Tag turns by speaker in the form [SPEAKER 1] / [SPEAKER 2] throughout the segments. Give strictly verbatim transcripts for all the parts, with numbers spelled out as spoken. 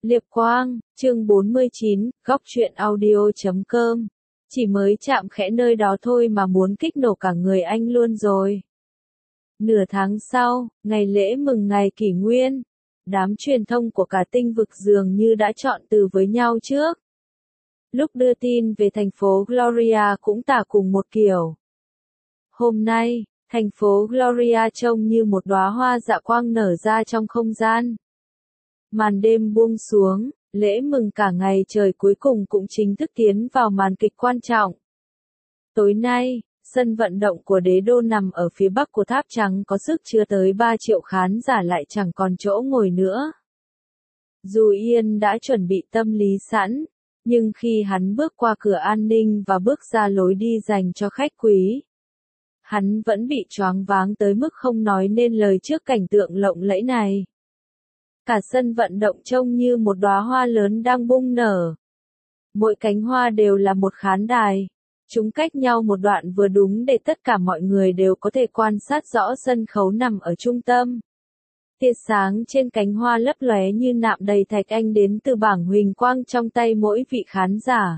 [SPEAKER 1] Liệp Quang, chương bốn mươi chín, góc truyện audio chấm com. Chỉ mới chạm khẽ nơi đó thôi mà muốn kích nổ cả người anh luôn rồi. Nửa tháng sau, ngày lễ mừng ngày kỷ nguyên, đám truyền thông của cả tinh vực dường như đã chọn từ với nhau trước. Lúc đưa tin về thành phố Gloria cũng tả cùng một kiểu. Hôm nay, thành phố Gloria trông như một đóa hoa dạ quang nở ra trong không gian. Màn đêm buông xuống, lễ mừng cả ngày trời cuối cùng cũng chính thức tiến vào màn kịch quan trọng. Tối nay, sân vận động của đế đô nằm ở phía bắc của tháp trắng có sức chứa tới ba triệu khán giả lại chẳng còn chỗ ngồi nữa. Dù Ian đã chuẩn bị tâm lý sẵn, nhưng khi hắn bước qua cửa an ninh và bước ra lối đi dành cho khách quý, hắn vẫn bị choáng váng tới mức không nói nên lời trước cảnh tượng lộng lẫy này. Cả sân vận động trông như một đóa hoa lớn đang bung nở. Mỗi cánh hoa đều là một khán đài. Chúng cách nhau một đoạn vừa đúng để tất cả mọi người đều có thể quan sát rõ sân khấu nằm ở trung tâm. Tia sáng trên cánh hoa lấp lóe như nạm đầy thạch anh đến từ bảng huỳnh quang trong tay mỗi vị khán giả.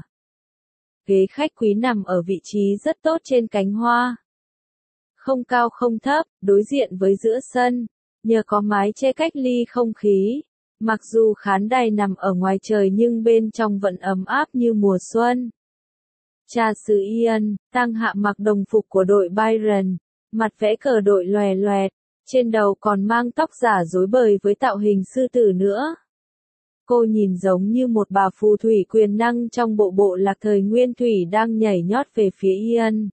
[SPEAKER 1] Ghế khách quý nằm ở vị trí rất tốt trên cánh hoa. Không cao không thấp, đối diện với giữa sân. Nhờ có mái che cách ly không khí, mặc dù khán đài nằm ở ngoài trời nhưng bên trong vẫn ấm áp như mùa xuân. Cha xứ Ian, Tăng Hạ mặc đồng phục của đội Byron, mặt vẽ cờ đội lòe loẹt, trên đầu còn mang tóc giả rối bời với tạo hình sư tử nữa. Cô nhìn giống như một bà phù thủy quyền năng trong bộ bộ lạc thời nguyên thủy đang nhảy nhót về phía Ian.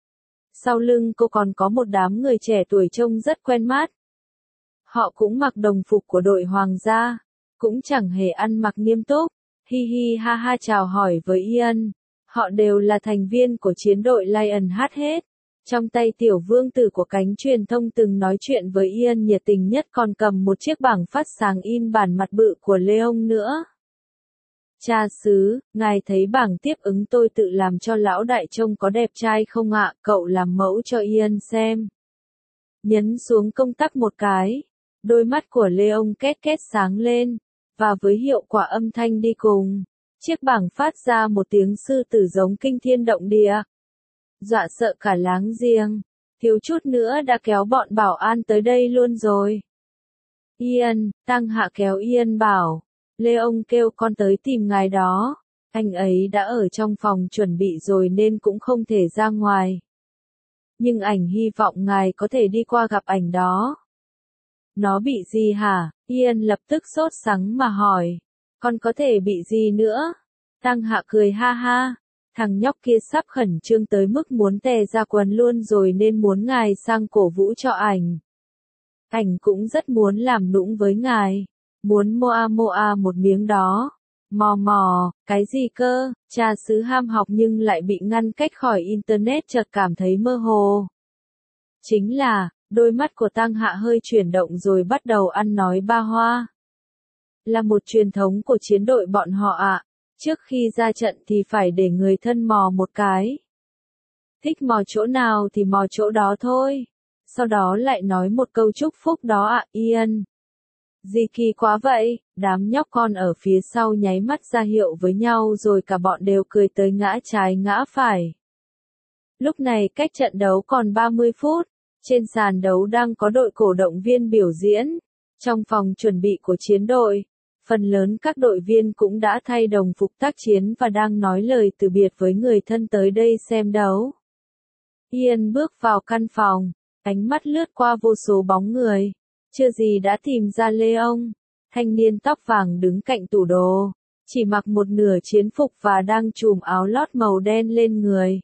[SPEAKER 1] Sau lưng cô còn có một đám người trẻ tuổi trông rất quen mắt. Họ cũng mặc đồng phục của đội hoàng gia, cũng chẳng hề ăn mặc nghiêm túc, hi hi ha ha chào hỏi với Ian. Họ đều là thành viên của chiến đội Lionheart hết. Trong tay tiểu vương tử của cánh truyền thông từng nói chuyện với Ian nhiệt tình nhất còn cầm một chiếc bảng phát sáng in bản mặt bự của Leon nữa. Cha xứ, ngài thấy bảng tiếp ứng tôi tự làm cho lão đại trông có đẹp trai không ạ? Cậu làm mẫu cho Ian xem. Nhấn xuống công tắc một cái. Đôi mắt của Leon két két sáng lên, và với hiệu quả âm thanh đi cùng, chiếc bảng phát ra một tiếng sư tử giống kinh thiên động địa. Dọa sợ cả láng giềng, thiếu chút nữa đã kéo bọn bảo an tới đây luôn rồi. Ian, Tăng Hạ kéo Ian bảo, Leon kêu con tới tìm ngài đó, anh ấy đã ở trong phòng chuẩn bị rồi nên cũng không thể ra ngoài. Nhưng ảnh hy vọng ngài có thể đi qua gặp ảnh đó. Nó bị gì hả? Ian lập tức sốt sắng mà hỏi. Con có thể bị gì nữa? Tăng Hạ cười ha ha. Thằng nhóc kia sắp khẩn trương tới mức muốn tè ra quần luôn rồi nên muốn ngài sang cổ vũ cho ảnh. Ảnh cũng rất muốn làm nũng với ngài. Muốn moa moa một miếng đó. Mò mò, cái gì cơ? Cha xứ ham học nhưng lại bị ngăn cách khỏi internet chợt cảm thấy mơ hồ. Chính là, đôi mắt của Tăng Hạ hơi chuyển động rồi bắt đầu ăn nói ba hoa. Là một truyền thống của chiến đội bọn họ ạ. À. Trước khi ra trận thì phải để người thân mò một cái. Thích mò chỗ nào thì mò chỗ đó thôi. Sau đó lại nói một câu chúc phúc đó ạ, à, Ian. Gì kỳ quá vậy, đám nhóc con ở phía sau nháy mắt ra hiệu với nhau rồi cả bọn đều cười tới ngã trái ngã phải. Lúc này cách trận đấu còn ba mươi phút. Trên sàn đấu đang có đội cổ động viên biểu diễn. Trong phòng chuẩn bị của chiến đội, phần lớn các đội viên cũng đã thay đồng phục tác chiến và đang nói lời từ biệt với người thân tới đây xem đấu. Ian bước vào căn phòng, ánh mắt lướt qua vô số bóng người. Chưa gì đã tìm ra Leon, thanh niên tóc vàng đứng cạnh tủ đồ, chỉ mặc một nửa chiến phục và đang trùm áo lót màu đen lên người.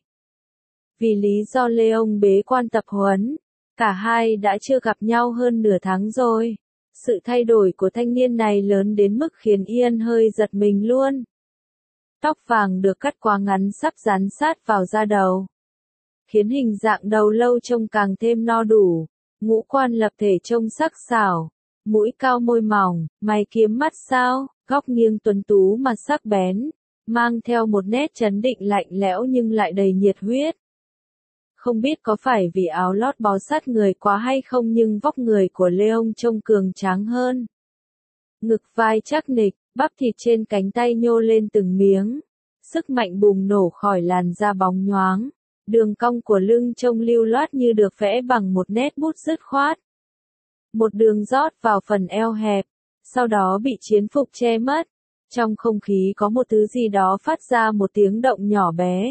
[SPEAKER 1] Vì lý do Leon bế quan tập huấn, cả hai đã chưa gặp nhau hơn nửa tháng rồi. Sự thay đổi của thanh niên này lớn đến mức khiến Ian hơi giật mình luôn. Tóc vàng được cắt quá ngắn sắp dán sát vào da đầu, khiến hình dạng đầu lâu trông càng thêm no đủ. Ngũ quan lập thể trông sắc sảo, mũi cao môi mỏng, mày kiếm mắt sao, góc nghiêng tuấn tú mà sắc bén, mang theo một nét trấn định lạnh lẽo nhưng lại đầy nhiệt huyết. Không biết có phải vì áo lót bó sát người quá hay không nhưng vóc người của Leon trông cường tráng hơn. Ngực vai chắc nịch, Bắp thịt trên cánh tay nhô lên từng miếng. Sức mạnh bùng nổ khỏi làn da bóng nhoáng. Đường cong của lưng trông lưu loát như được vẽ bằng một nét bút dứt khoát. Một đường rót vào phần eo hẹp, sau đó bị chiến phục che mất. Trong không khí có một thứ gì đó phát ra một tiếng động nhỏ bé.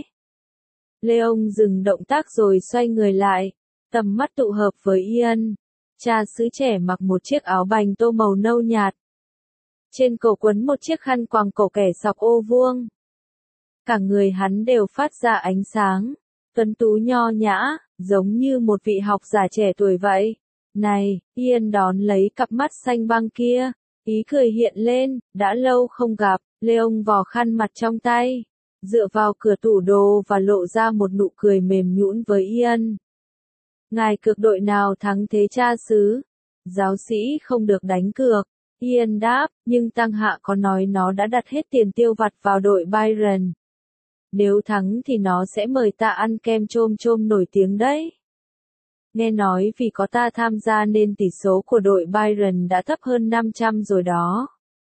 [SPEAKER 1] Leon dừng động tác rồi xoay người lại, tầm mắt tụ hợp với Ian. Cha xứ trẻ mặc một chiếc áo bành tô màu nâu nhạt. Trên cổ quấn một chiếc khăn quàng cổ kẻ sọc ô vuông. Cả người hắn đều phát ra ánh sáng, tuấn tú nho nhã, giống như một vị học giả trẻ tuổi vậy. Này, Ian đón lấy cặp mắt xanh băng kia, ý cười hiện lên, đã lâu không gặp. Leon vò khăn mặt trong tay, dựa vào cửa tủ đồ và lộ ra một nụ cười mềm nhũn với Ian. Ngài cược đội nào thắng thế cha xứ? Giáo sĩ không được đánh cược. Ian đáp, nhưng Tăng Hạ có nói nó đã đặt hết tiền tiêu vặt vào đội Byron. Nếu thắng thì nó sẽ mời ta ăn kem chôm chôm nổi tiếng đấy. Nghe nói vì có ta tham gia nên tỷ số của đội Byron đã thấp hơn năm trăm rồi đó.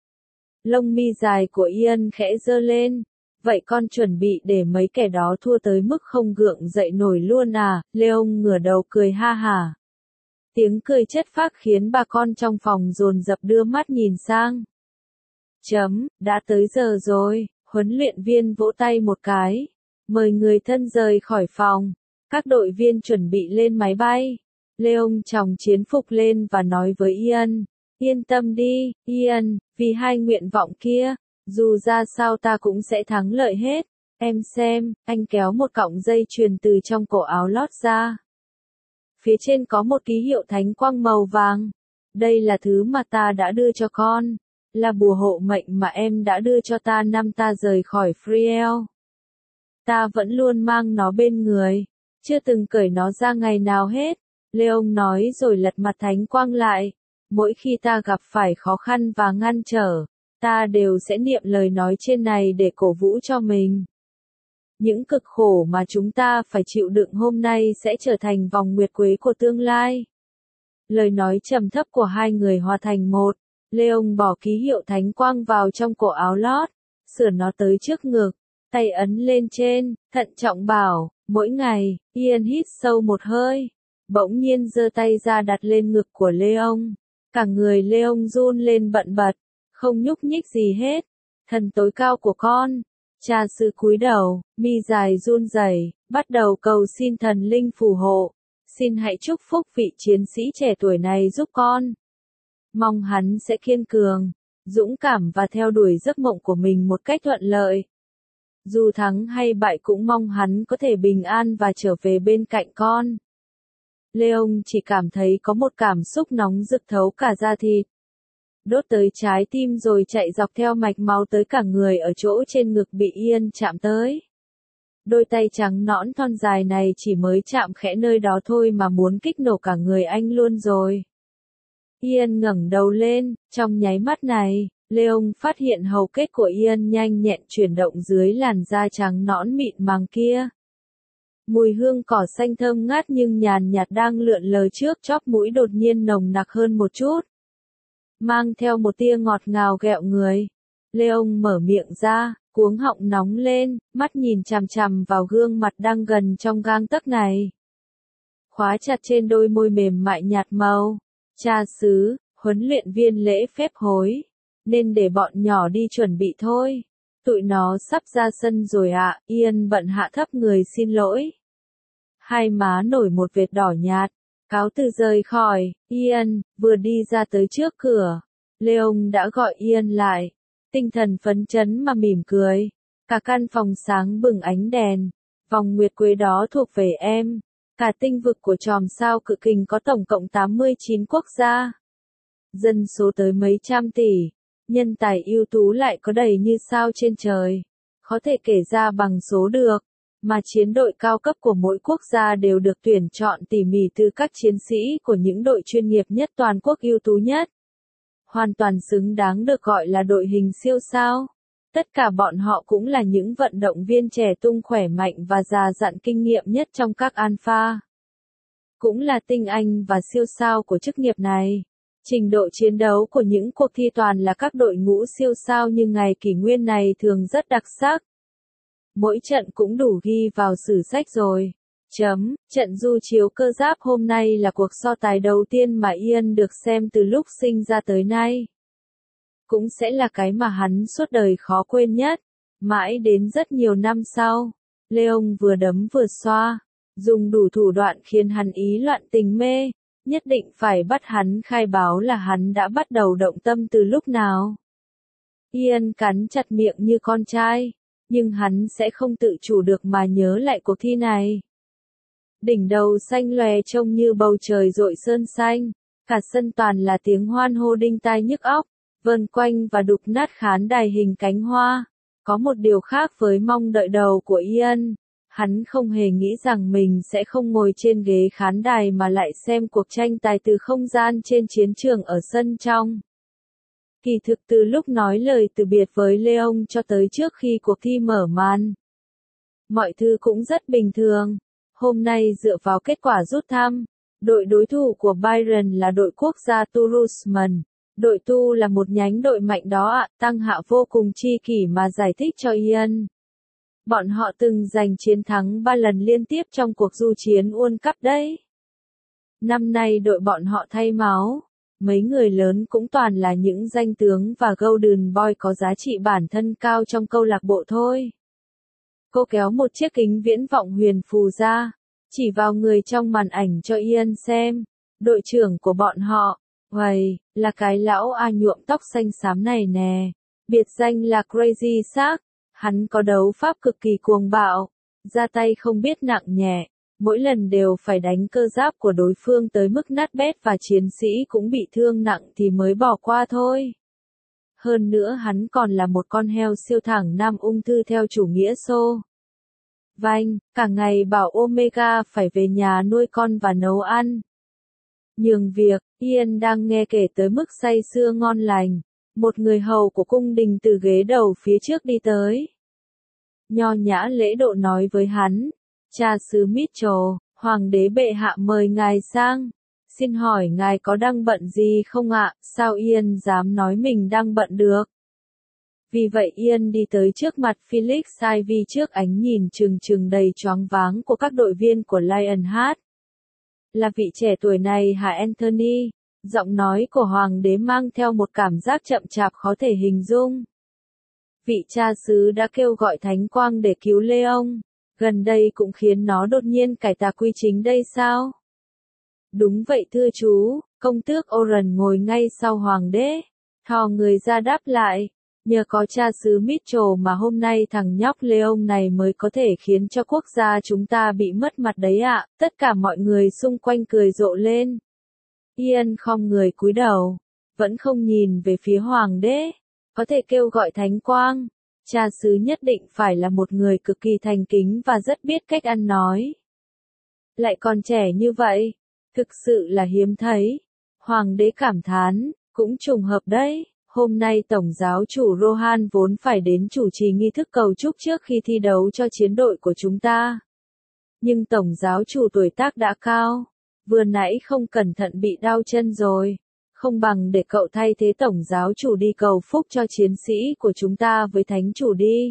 [SPEAKER 1] Lông mi dài của Ian khẽ giơ lên. Vậy con chuẩn bị để mấy kẻ đó thua tới mức không gượng dậy nổi luôn à? Leon ngửa đầu cười ha hả. Tiếng cười chất phác khiến bà con trong phòng dồn dập đưa mắt nhìn sang. Chấm, đã tới giờ rồi, huấn luyện viên vỗ tay một cái. Mời người thân rời khỏi phòng. Các đội viên chuẩn bị lên máy bay. Leon chòng chiến phục lên và nói với Ian. Yên tâm đi, Ian, vì hai nguyện vọng kia, dù ra sao ta cũng sẽ thắng lợi hết. Em xem, anh kéo một cọng dây chuyền từ trong cổ áo lót ra. Phía trên có một ký hiệu thánh quang màu vàng. Đây là thứ mà ta đã đưa cho con. Là bùa hộ mệnh mà em đã đưa cho ta năm ta rời khỏi Friel. Ta vẫn luôn mang nó bên người. Chưa từng cởi nó ra ngày nào hết. Leon nói rồi lật mặt thánh quang lại. Mỗi khi ta gặp phải khó khăn và ngăn trở, ta đều sẽ niệm lời nói trên này để cổ vũ cho mình. Những cực khổ mà chúng ta phải chịu đựng hôm nay sẽ trở thành vòng nguyệt quế của tương lai. Lời nói trầm thấp của hai người hòa thành một. Leon bỏ ký hiệu thánh quang vào trong cổ áo lót, sửa nó tới trước ngực, tay ấn lên trên, thận trọng bảo, mỗi ngày. Ian hít sâu một hơi, bỗng nhiên giơ tay ra đặt lên ngực của Leon. Cả người Leon run lên bận bật, không nhúc nhích gì hết. Thần tối cao của con. Cha xứ cúi đầu, mi dài run rẩy, bắt đầu cầu xin thần linh phù hộ. Xin hãy chúc phúc vị chiến sĩ trẻ tuổi này giúp con. Mong hắn sẽ kiên cường, dũng cảm và theo đuổi giấc mộng của mình một cách thuận lợi. Dù thắng hay bại cũng mong hắn có thể bình an và trở về bên cạnh con. Leon chỉ cảm thấy có một cảm xúc nóng rực thấu cả da thịt. Đốt tới trái tim rồi chạy dọc theo mạch máu tới cả người ở chỗ trên ngực bị Ian chạm tới. Đôi tay trắng nõn thon dài này chỉ mới chạm khẽ nơi đó thôi mà muốn kích nổ cả người anh luôn rồi. Ian ngẩng đầu lên, trong nháy mắt này, Leon phát hiện hầu kết của Ian nhanh nhẹn chuyển động dưới làn da trắng nõn mịn màng kia. Mùi hương cỏ xanh thơm ngát nhưng nhàn nhạt đang lượn lờ trước chóp mũi đột nhiên nồng nặc hơn một chút. Mang theo một tia ngọt ngào ghẹo người. Leon mở miệng ra, cuống họng nóng lên, mắt nhìn chằm chằm vào gương mặt đang gần trong gang tấc này. Khóa chặt trên đôi môi mềm mại nhạt màu. Cha xứ, huấn luyện viên lễ phép hối. Nên để bọn nhỏ đi chuẩn bị thôi. Tụi nó sắp ra sân rồi ạ. À. Ian bận hạ thấp người xin lỗi. Hai má nổi một vệt đỏ nhạt. Cáo từ rời khỏi. Ian, vừa đi ra tới trước cửa. Leon đã gọi Ian lại. Tinh thần phấn chấn mà mỉm cười. Cả căn phòng sáng bừng ánh đèn. Vòng nguyệt quế đó thuộc về em. Cả tinh vực của chòm sao cự kình có tổng cộng tám mươi chín quốc gia. Dân số tới mấy trăm tỷ. Nhân tài ưu tú lại có đầy như sao trên trời. Khó thể kể ra bằng số được. Mà chiến đội cao cấp của mỗi quốc gia đều được tuyển chọn tỉ mỉ từ các chiến sĩ của những đội chuyên nghiệp nhất toàn quốc ưu tú nhất. Hoàn toàn xứng đáng được gọi là đội hình siêu sao. Tất cả bọn họ cũng là những vận động viên trẻ tung khỏe mạnh và già dặn kinh nghiệm nhất trong các alpha. Cũng là tinh anh và siêu sao của chức nghiệp này. Trình độ chiến đấu của những cuộc thi toàn là các đội ngũ siêu sao nhưng ngày kỷ nguyên này thường rất đặc sắc. Mỗi trận cũng đủ ghi vào sử sách rồi. Chấm, trận du chiếu cơ giáp hôm nay là cuộc so tài đầu tiên mà Ian được xem từ lúc sinh ra tới nay. Cũng sẽ là cái mà hắn suốt đời khó quên nhất. Mãi đến rất nhiều năm sau, Leon vừa đấm vừa xoa, dùng đủ thủ đoạn khiến hắn ý loạn tình mê, nhất định phải bắt hắn khai báo là hắn đã bắt đầu động tâm từ lúc nào. Ian cắn chặt miệng như con trai, nhưng hắn sẽ không tự chủ được mà nhớ lại cuộc thi này. Đỉnh đầu xanh lòe trông như bầu trời rội sơn xanh, cả sân toàn là tiếng hoan hô đinh tai nhức óc, vờn quanh và đục nát khán đài hình cánh hoa. Có một điều khác với mong đợi đầu của Ian, hắn không hề nghĩ rằng mình sẽ không ngồi trên ghế khán đài mà lại xem cuộc tranh tài từ không gian trên chiến trường ở sân trong. Kỳ thực từ lúc nói lời từ biệt với Leon cho tới trước khi cuộc thi mở màn, mọi thứ cũng rất bình thường. Hôm nay dựa vào kết quả rút thăm, đội đối thủ của Byron là đội quốc gia Toulouse. Đội Tu là một nhánh đội mạnh đó ạ, Tăng Hạ vô cùng chi kỷ mà giải thích cho Ian. Bọn họ từng giành chiến thắng ba lần liên tiếp trong cuộc du chiến World Cup đấy. Năm nay đội bọn họ thay máu, mấy người lớn cũng toàn là những danh tướng và Golden Boy có giá trị bản thân cao trong câu lạc bộ thôi. Cô kéo một chiếc kính viễn vọng huyền phù ra, chỉ vào người trong màn ảnh cho Ian xem, đội trưởng của bọn họ. Uầy, là cái lão A nhuộm tóc xanh xám này nè, biệt danh là Crazy Shark, hắn có đấu pháp cực kỳ cuồng bạo, ra tay không biết nặng nhẹ, mỗi lần đều phải đánh cơ giáp của đối phương tới mức nát bét và chiến sĩ cũng bị thương nặng thì mới bỏ qua thôi. Hơn nữa hắn còn là một con heo siêu thẳng nam ung thư theo chủ nghĩa xô. Vanh, cả ngày bảo Omega phải về nhà nuôi con và nấu ăn. Nhường việc, Ian đang nghe kể tới mức say sưa ngon lành, một người hầu của cung đình từ ghế đầu phía trước đi tới. Nho nhã lễ độ nói với hắn, cha xứ Mitchell, hoàng đế bệ hạ mời ngài sang, xin hỏi ngài có đang bận gì không ạ, sao Ian dám nói mình đang bận được. Vì vậy Ian đi tới trước mặt Felix Ivy trước ánh nhìn trừng trừng đầy choáng váng của các đội viên của Lionheart. Là vị trẻ tuổi này hả Anthony? Giọng nói của hoàng đế mang theo một cảm giác chậm chạp khó thể hình dung. Vị cha xứ đã kêu gọi thánh quang để cứu Leon, gần đây cũng khiến nó đột nhiên cải tà quy chính đây sao? Đúng vậy thưa chú, công tước Oren ngồi ngay sau hoàng đế, thò người ra đáp lại. Nhờ có cha xứ Mitchell mà hôm nay thằng nhóc Leon này mới có thể khiến cho quốc gia chúng ta bị mất mặt đấy ạ, tất cả mọi người xung quanh cười rộ lên. Ian khom người cúi đầu, vẫn không nhìn về phía hoàng đế, có thể kêu gọi thánh quang, cha xứ nhất định phải là một người cực kỳ thành kính và rất biết cách ăn nói. Lại còn trẻ như vậy, thực sự là hiếm thấy. Hoàng đế cảm thán, cũng trùng hợp đấy. Hôm nay Tổng giáo chủ Rohan vốn phải đến chủ trì nghi thức cầu chúc trước khi thi đấu cho chiến đội của chúng ta. Nhưng Tổng giáo chủ tuổi tác đã cao, vừa nãy không cẩn thận bị đau chân rồi, không bằng để cậu thay thế Tổng giáo chủ đi cầu phúc cho chiến sĩ của chúng ta với thánh chủ đi.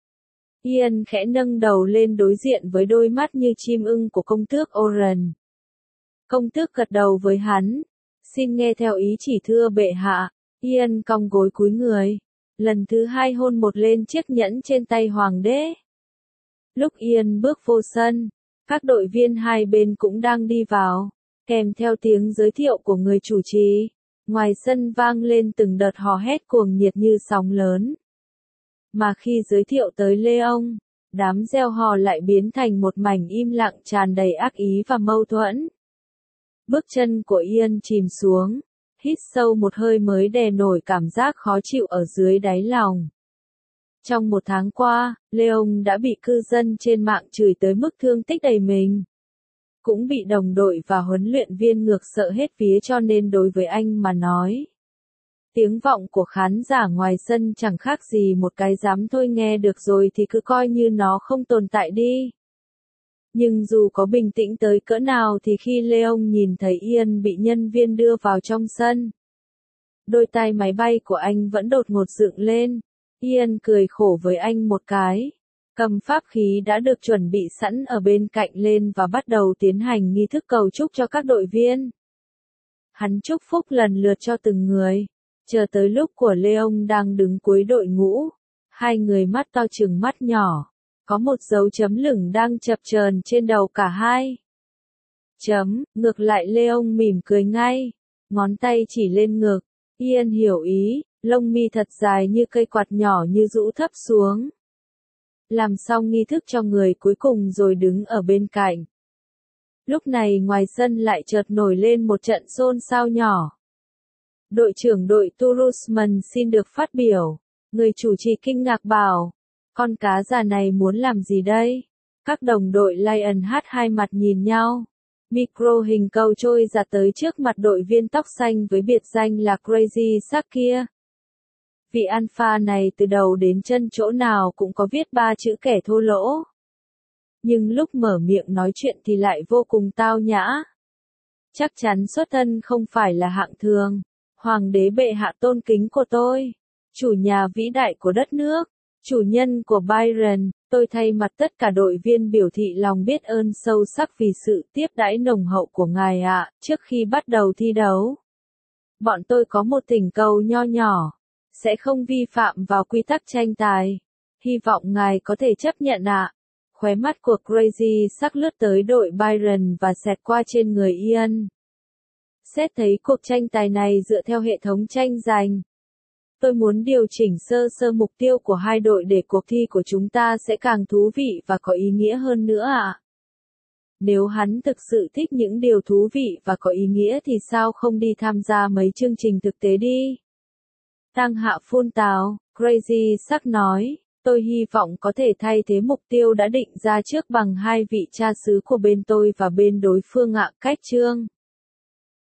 [SPEAKER 1] Ian khẽ nâng đầu lên đối diện với đôi mắt như chim ưng của công tước Oren. Công tước gật đầu với hắn, xin nghe theo ý chỉ thưa bệ hạ. Ian cong gối cúi người, lần thứ hai hôn một lên chiếc nhẫn trên tay hoàng đế. Lúc Ian bước vô sân, các đội viên hai bên cũng đang đi vào, kèm theo tiếng giới thiệu của người chủ trì. Ngoài sân vang lên từng đợt hò hét cuồng nhiệt như sóng lớn. Mà khi giới thiệu tới Leon, đám reo hò lại biến thành một mảnh im lặng tràn đầy ác ý và mâu thuẫn. Bước chân của Ian chìm xuống. Hít sâu một hơi mới đè nổi cảm giác khó chịu ở dưới đáy lòng. Trong một tháng qua, Leon đã bị cư dân trên mạng chửi tới mức thương tích đầy mình. Cũng bị đồng đội và huấn luyện viên ngược sợ hết vía cho nên đối với anh mà nói. Tiếng vọng của khán giả ngoài sân chẳng khác gì một cái dám thôi nghe được rồi thì cứ coi như nó không tồn tại đi. Nhưng dù có bình tĩnh tới cỡ nào thì khi Leon nhìn thấy Ian bị nhân viên đưa vào trong sân, Đôi tai máy bay của anh vẫn đột ngột dựng lên. Ian cười khổ với anh một cái. Cầm pháp khí đã được chuẩn bị sẵn ở bên cạnh lên và bắt đầu tiến hành nghi thức cầu chúc cho các đội viên. Hắn chúc phúc lần lượt cho từng người. Chờ tới lúc của Leon đang đứng cuối đội ngũ. Hai người mắt to trừng mắt nhỏ. Có một dấu chấm lửng đang chập chờn trên đầu cả hai. Chấm, ngược lại Leon mỉm cười ngay. Ngón tay chỉ lên ngực. Ian hiểu ý, lông mi thật dài như cây quạt nhỏ như rũ thấp xuống. Làm xong nghi thức cho người cuối cùng rồi đứng ở bên cạnh. Lúc này ngoài sân lại chợt nổi lên một trận xôn xao nhỏ. Đội trưởng đội Turusman xin được phát biểu. Người chủ trì kinh ngạc bảo, con cá già này muốn làm gì đây? Các đồng đội Lion hát hai mặt nhìn nhau. Micro hình cầu trôi ra tới trước mặt đội viên tóc xanh với biệt danh là Crazy Shark kia. Vị alpha này từ đầu đến chân chỗ nào cũng có viết ba chữ kẻ thô lỗ. Nhưng lúc mở miệng nói chuyện thì lại vô cùng tao nhã. Chắc chắn xuất thân không phải là hạng thường. Hoàng đế bệ hạ tôn kính của tôi. Chủ nhà vĩ đại của đất nước. Chủ nhân của Byron, tôi thay mặt tất cả đội viên biểu thị lòng biết ơn sâu sắc vì sự tiếp đãi nồng hậu của ngài ạ. Trước khi bắt đầu thi đấu, bọn tôi có một thỉnh cầu nho nhỏ, sẽ không vi phạm vào quy tắc tranh tài. Hy vọng ngài có thể chấp nhận ạ. Khóe mắt của Crazy Shark lướt tới đội Byron và xẹt qua trên người Ian. Xét thấy cuộc tranh tài này dựa theo hệ thống tranh giành. Tôi muốn điều chỉnh sơ sơ mục tiêu của hai đội để cuộc thi của chúng ta sẽ càng thú vị và có ý nghĩa hơn nữa ạ. Nếu hắn thực sự thích những điều thú vị và có ý nghĩa thì sao không đi tham gia mấy chương trình thực tế đi? Tăng hạ phun tào, Crazy Shark nói, tôi hy vọng có thể thay thế mục tiêu đã định ra trước bằng hai vị cha xứ của bên tôi và bên đối phương ạ. Cách chương